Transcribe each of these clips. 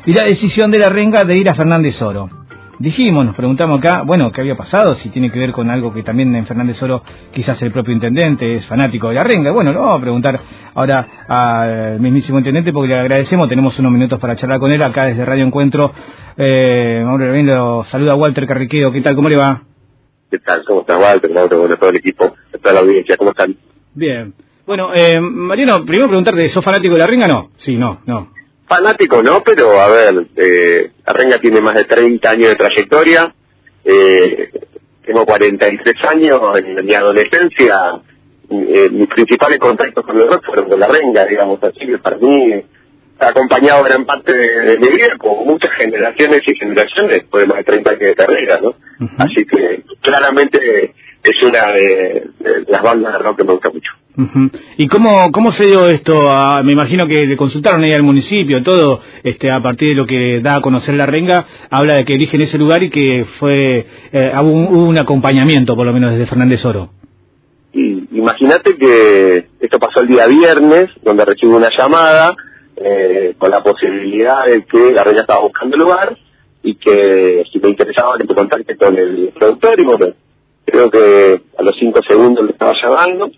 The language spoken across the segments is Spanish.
Y la decisión de la Renga de ir a Fernández Oro. Nos preguntamos acá, bueno, ¿qué había pasado? Si tiene que ver con algo que también en Fernández Oro quizás el propio intendente es fanático de la Renga. Bueno, lo vamos a preguntar ahora al mismísimo intendente porque le agradecemos, tenemos unos minutos para charlar con él acá desde Radio Encuentro. Mauro bien, lo saluda Walter Carriqueo, ¿qué tal? ¿Cómo le va? ¿Qué tal? ¿Cómo está Walter? Mauro, bueno, todo el equipo, toda la audiencia, ¿cómo están? Bien. Bueno, Mariano, primero preguntarte, ¿sos fanático de la Renga? No. Sí, no. Fanático no, pero a ver, la Renga tiene más de 30 años de trayectoria, tengo 43 años, en mi adolescencia mis principales contactos con el rock fueron con la Renga, digamos, así que para mí ha acompañado gran parte de mi vida, como muchas generaciones y generaciones, después de más de 30 años de carrera, ¿no? Uh-huh. Así que claramente es una de las bandas de rock que me gusta mucho. Uh-huh. ¿Y cómo se dio esto? Me imagino que le consultaron ahí al municipio, todo, a partir de lo que da a conocer la Renga, habla de que eligen ese lugar y que hubo un acompañamiento, por lo menos desde Fernández Oro. Y imagínate que esto pasó el día viernes, donde recibí una llamada con la posibilidad de que la Renga estaba buscando el lugar y que si me interesaba que te contacte con el productor, y bueno, creo que a los 5 segundos le estaba llamando.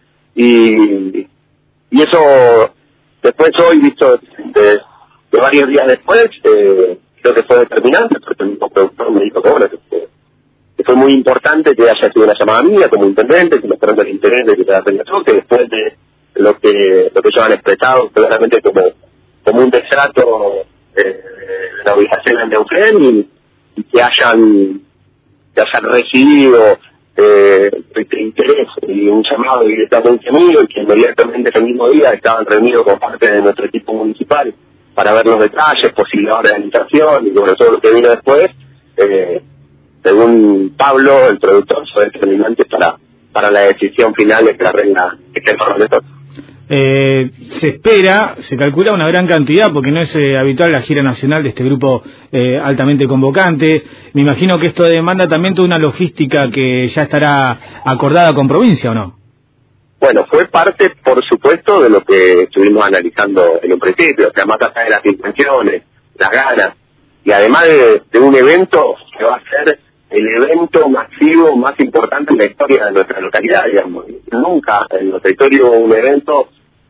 Y eso después hoy, visto de varios días después, creo que fue determinante, porque el mismo productor me dijo que bueno, que fue muy importante que haya sido una llamada mía como intendente, que mostrando el interés de que te la pensó, que después de lo que ellos han expresado claramente como un desato de la ubicación en Neuquén, y que hayan recibido interés y un llamado directamente mío, y que inmediatamente el mismo día estaban reunidos con parte de nuestro equipo municipal para ver los detalles, posibilidad de organización, y bueno, todo lo que vino después, según Pablo, el productor, fue determinante para la decisión final de que la Renga esté en Fernández Oro. Se calcula una gran cantidad, porque no es habitual la gira nacional de este grupo altamente convocante. Me imagino que esto demanda también toda una logística que ya estará acordada con provincia, ¿o no? Bueno, fue parte, por supuesto, de lo que estuvimos analizando en un principio, o sea, más allá de las intenciones, las ganas, y además de un evento que va a ser el evento masivo más importante en la historia de nuestra localidad, digamos. Nunca en nuestra historia hubo un evento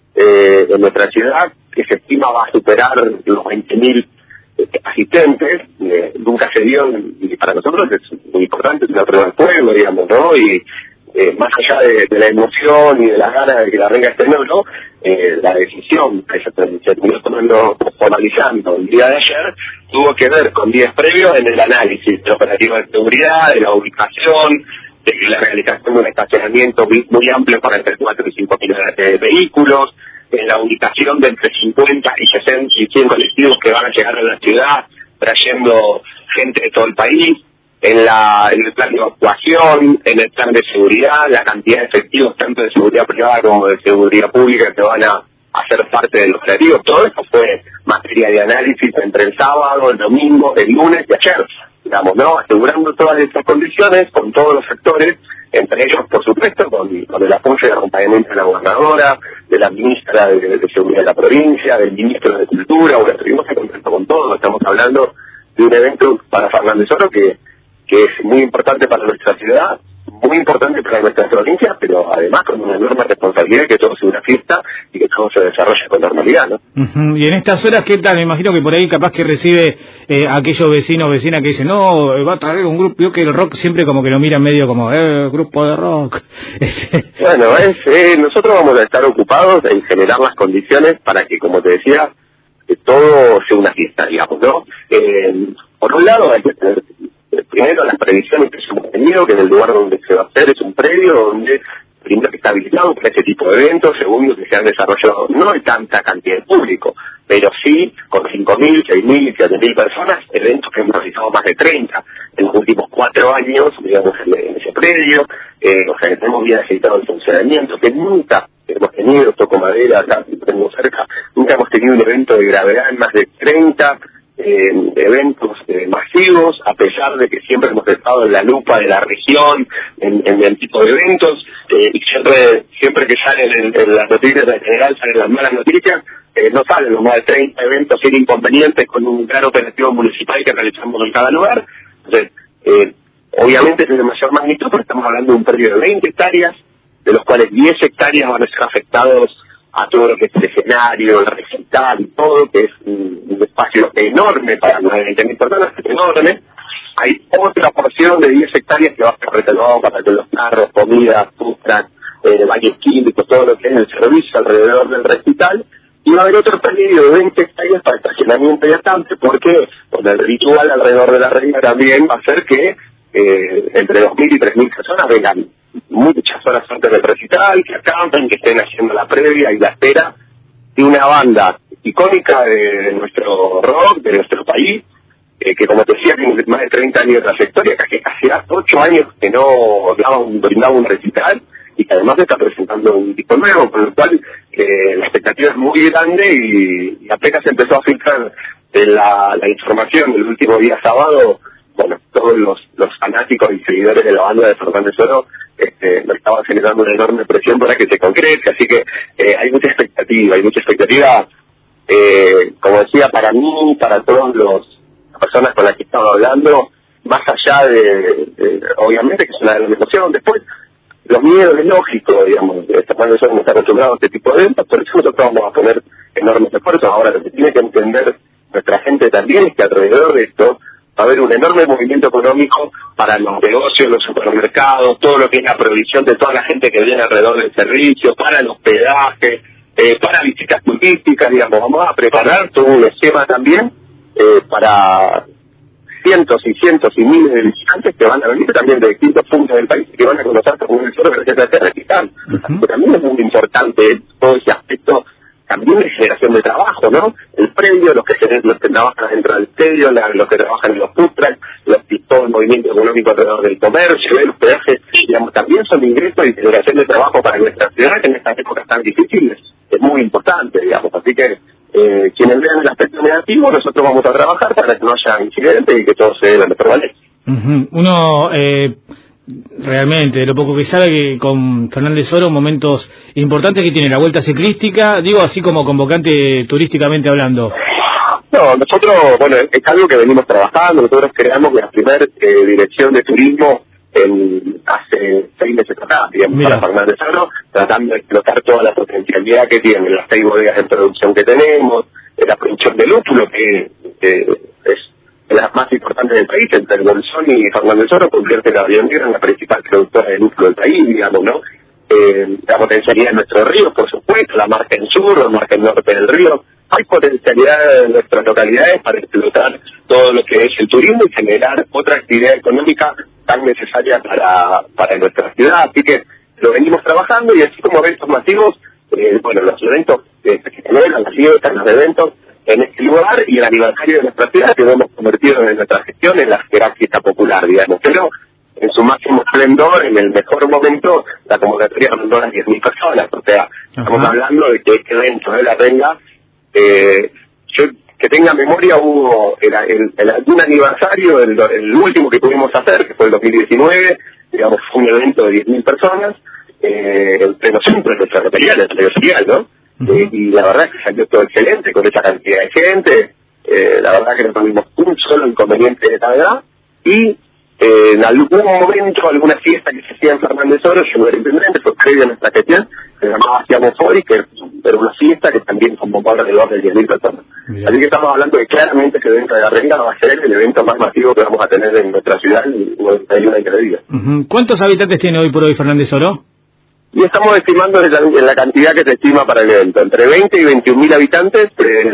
en nuestra ciudad que se estima va a superar los 20.000 asistentes. Nunca se dio, y para nosotros es muy importante, es una prueba del pueblo, digamos, ¿no? Y más allá de la emoción y de las ganas de que la Renga esté en oro, la decisión que se terminó formalizando el día de ayer tuvo que ver con días previos en el análisis de operativos de seguridad, de la ubicación, de la realización de un estacionamiento muy amplio para entre 4 y 5 millones de vehículos, en la ubicación de entre 50 y 60 y 100 colectivos que van a llegar a la ciudad trayendo gente de todo el país, en el plan de evacuación, en el plan de seguridad, la cantidad de efectivos tanto de seguridad privada como de seguridad pública que van a hacer parte de los operativos. Todo esto fue materia de análisis entre el sábado, el domingo, el lunes y ayer, digamos, ¿no? Asegurando todas estas condiciones con todos los sectores, entre ellos, por supuesto, con el apoyo y acompañamiento de la gobernadora, de la ministra de Seguridad de la provincia, del ministro de Cultura. Bueno, estuvimos en contacto con todos. Estamos hablando de un evento para Fernández Oro que es muy importante para nuestra ciudad, muy importante para nuestra provincia, pero además con una enorme responsabilidad que todo sea una fiesta y que todo se desarrolle con normalidad, ¿no? Uh-huh. Y en estas horas, ¿qué tal? Me imagino que por ahí capaz que recibe aquellos vecinos o vecinas que dicen, no, va a traer un grupo, yo que el rock siempre como que lo miran medio como, grupo de rock. Bueno, nosotros vamos a estar ocupados en generar las condiciones para que, como te decía, todo sea una fiesta, digamos, ¿no? Por un lado hay que tener primero las previsiones que hemos tenido, que en el lugar donde se va a hacer es un predio donde primero que está habilitado para este tipo de eventos, segundo que se han desarrollado no hay tanta cantidad de público, pero sí con 5.000, 6.000, 7.000 personas, eventos que hemos realizado más de 30 en los últimos 4 años, digamos, en ese predio, o sea que tenemos bien aceitado el funcionamiento, que nunca hemos tenido, toco madera, acá tenemos cerca, nunca hemos tenido un evento de gravedad en más de 30 eventos masivos, a pesar de que siempre hemos estado en la lupa de la región en el tipo de eventos, y siempre que salen en las noticias en general salen las malas noticias. no salen los más de 30 eventos sin inconvenientes con un gran operativo municipal que realizamos en cada lugar. Entonces, obviamente es de mayor magnitud, pero estamos hablando de un predio de 20 hectáreas, de los cuales 10 hectáreas van a ser afectados a todo lo que es el escenario, el recital y todo, que es un espacio enorme para más de 20.000 personas, es enorme. Hay otra porción de 10 hectáreas que va a ser reservado para que los carros, comida, food truck, baños químicos, todo lo que es el servicio alrededor del recital. Y va a haber otro predio de 20 hectáreas para estacionamiento y estante, porque con el ritual alrededor de la reina también va a ser que entre 2.000 y 3.000 personas vengan muchas horas antes del recital, que acampen, que estén haciendo la previa y la espera de una banda icónica de nuestro rock, de nuestro país, que como te decía, tiene más de 30 años de trayectoria, que casi hace 8 años que no brindaba un recital, y que además está presentando un disco nuevo, con lo cual la expectativa es muy grande, y apenas empezó a filtrar la información el último día sábado. Bueno, todos los fanáticos y seguidores de la banda de Fernández Oro nos estaban generando una enorme presión para que se concrete, así que hay mucha expectativa, como decía, para mí, para todas las personas con las que estaba hablando, más allá de obviamente que es una gran emoción. Después, los miedos es lógico, digamos, Fernández Oro no está acostumbrado a este tipo de eventos, por eso nosotros vamos a poner enormes esfuerzos. Ahora, lo que tiene que entender nuestra gente también es que alrededor de esto va a haber un enorme movimiento económico para los negocios, los supermercados, todo lo que es la provisión de toda la gente que viene alrededor del servicio, para el hospedaje, para visitas turísticas, digamos. Vamos a preparar todo un esquema también para cientos y cientos y miles de visitantes que van a venir también de distintos puntos del país y que van a conocer Fernández Oro gracias a este recital. Pero también es muy importante todo ese aspecto también de generación de trabajo, ¿no? El predio, los que trabajan dentro del predio, los que trabajan en los food trucks, todo el movimiento económico alrededor del comercio, el hospedaje, digamos, también son ingresos y generación de trabajo para nuestra ciudad en estas épocas tan difíciles. Es muy importante, digamos, así que quienes vean el aspecto negativo, nosotros vamos a trabajar para que no haya incidentes y que todo se dé de la mejor manera. Uno realmente, de lo poco que sabe, que con Fernández Oro momentos importantes que tiene la vuelta ciclística, digo así como convocante turísticamente hablando. No, nosotros, bueno, es algo que venimos trabajando. Nosotros creamos la primera dirección de turismo hace 6 meses atrás, digamos, para Fernández Oro, tratando de explotar toda la potencialidad que tienen las 6 bodegas de producción que tenemos, la producción de lúpulo, que es de las más importantes del país, entre el Bolsón y Fernández Oro, convierte la Río Negro en la principal productora de lúpulo del país, digamos, ¿no? La potencialidad de nuestros ríos, por supuesto, la marca en sur, la marca en norte del río. Hay potencialidad en nuestras localidades para explotar todo lo que es el turismo y generar otra actividad económica tan necesaria para nuestra ciudad. Así que lo venimos trabajando, y así como eventos masivos, bueno, los eventos que celebran, las fiestas, los eventos en este lugar, y el aniversario de nuestra ciudad que lo hemos convertido en nuestra gestión en la gran fiesta popular, digamos, pero en su máximo esplendor, en el mejor momento, la convocatoria rondó las 10.000 personas, o sea, estamos hablando de que este evento de la Renga, yo que tenga memoria, hubo algún aniversario, el último que pudimos hacer, que fue el 2019, digamos, fue un evento de 10.000 personas, en pleno centro de nuestra localidad, en la ciudad, ¿no? Y la verdad es que salió todo excelente con esa cantidad de gente. La verdad que no tuvimos un solo inconveniente de gravedad, y en algún momento, alguna fiesta que se hacía en Fernández Oro, yo era intendente, fue previo a nuestra gestión, se llamaba Hacíamos Hoy, que era una fiesta que también convocó alrededor de 10.000 personas. Bien. Así que estamos hablando de claramente que el evento de la Renga va a ser el evento más masivo que vamos a tener en nuestra ciudad en 91 y 3 días. ¿Cuántos habitantes tiene hoy por hoy Fernández Oro? Y estamos estimando en la cantidad que se estima para el evento, entre 20 y 21.000 habitantes,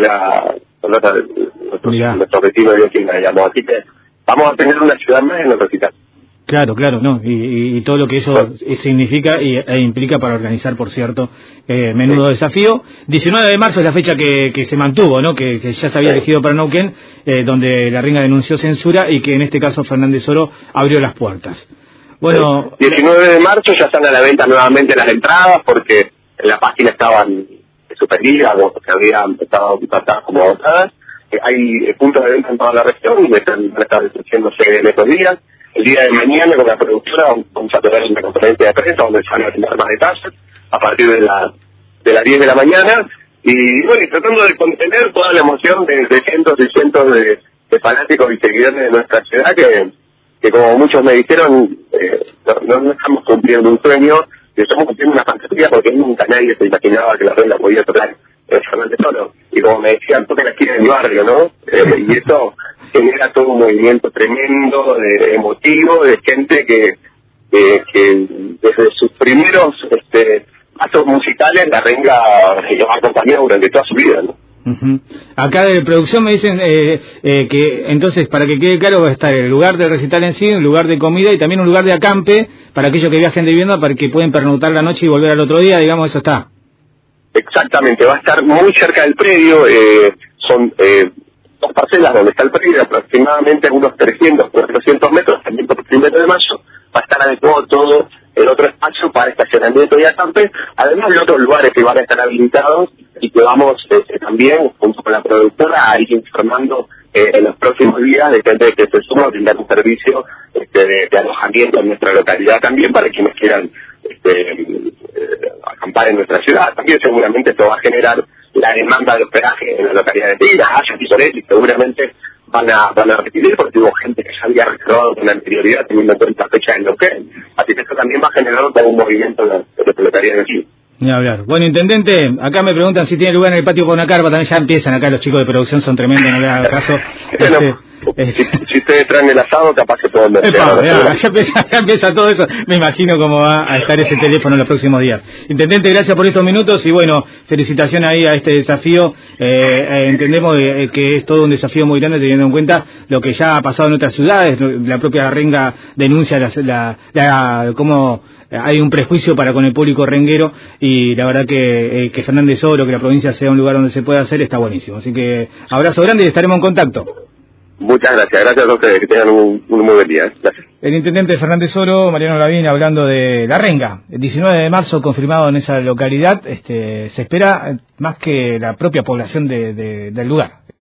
nuestro objetivo de Bioquímica, digamos. Así que vamos a tener una ciudad más en el recital. Claro, no, y todo lo que eso significa e implica para organizar, por cierto, menudo desafío. 19 de marzo es la fecha que se mantuvo, ¿no? Que ya se había elegido para Neuquén, donde la Renga denunció censura y que en este caso Fernández Oro abrió las puertas. Bueno, 19 de marzo ya están a la venta nuevamente las entradas, porque en la página estaban suspendidas, o que habían estado como agotadas. Hay puntos de venta en toda la región y están estableciéndose en estos días. El día de mañana, con la productora, vamos a tener una conferencia de prensa donde se van a tener más detalles a partir de las 10 de la mañana, Y bueno, y tratando de contener toda la emoción de cientos y cientos de fanáticos y seguidores de nuestra ciudad que como muchos me dijeron, no estamos cumpliendo un sueño, estamos cumpliendo una fantasía porque nunca nadie se imaginaba que la Renga podía tocar Fernández Solo. Y como me decían, toca la esquina del barrio, ¿no? Y eso genera todo un movimiento tremendo, emotivo, de gente que desde sus primeros actos musicales la Renga los acompañó durante toda su vida, ¿no? Uh-huh. Acá de producción me dicen que entonces, para que quede claro, va a estar el lugar de recital en sí, un lugar de comida y también un lugar de acampe para aquellos que viajen de vivienda, para que pueden pernoctar la noche y volver al otro día, digamos, eso está. Exactamente, va a estar muy cerca del predio, son dos parcelas donde está el predio, aproximadamente unos 300, 400 metros, también por el 1 de mayo, va a estar adecuado todo el otro espacio para estacionamiento y acampe, además de otros lugares que van a estar habilitados y que vamos también, junto con la productora, a ir informando en los próximos días de gente que se suma a brindar un servicio de alojamiento en nuestra localidad también para quienes quieran acampar en nuestra ciudad. También seguramente esto va a generar la demanda de hospedaje en la localidad de Tigre, Haya, Pisonet, y seguramente van a repetir porque hubo gente que ya había reservado con anterioridad teniendo en cuenta fecha en Neuquén. Así que esto también va a generar todo un movimiento de la localidad de aquí. Ni hablar. Bueno, intendente, acá me preguntan si tiene lugar en el patio con una carpa, también ya empiezan acá los chicos de producción, son tremendos, no le hagan caso. Si ustedes traen el asado, capaz que pueden ver. Ya empieza todo eso, me imagino cómo va a estar ese teléfono en los próximos días. Intendente, gracias por estos minutos y bueno, felicitaciones ahí a este desafío. Entendemos que es todo un desafío muy grande teniendo en cuenta lo que ya ha pasado en otras ciudades. La propia Renga denuncia cómo hay un prejuicio para con el público renguero y la verdad que Fernández Soro, que la provincia sea un lugar donde se pueda hacer, está buenísimo. Así que abrazo grande y estaremos en contacto. Muchas gracias a ustedes, que tengan un muy buen día. Gracias. El intendente Fernández Soro, Mariano Lavín, hablando de la Renga, el 19 de marzo confirmado en esa localidad, se espera más que la propia población del lugar.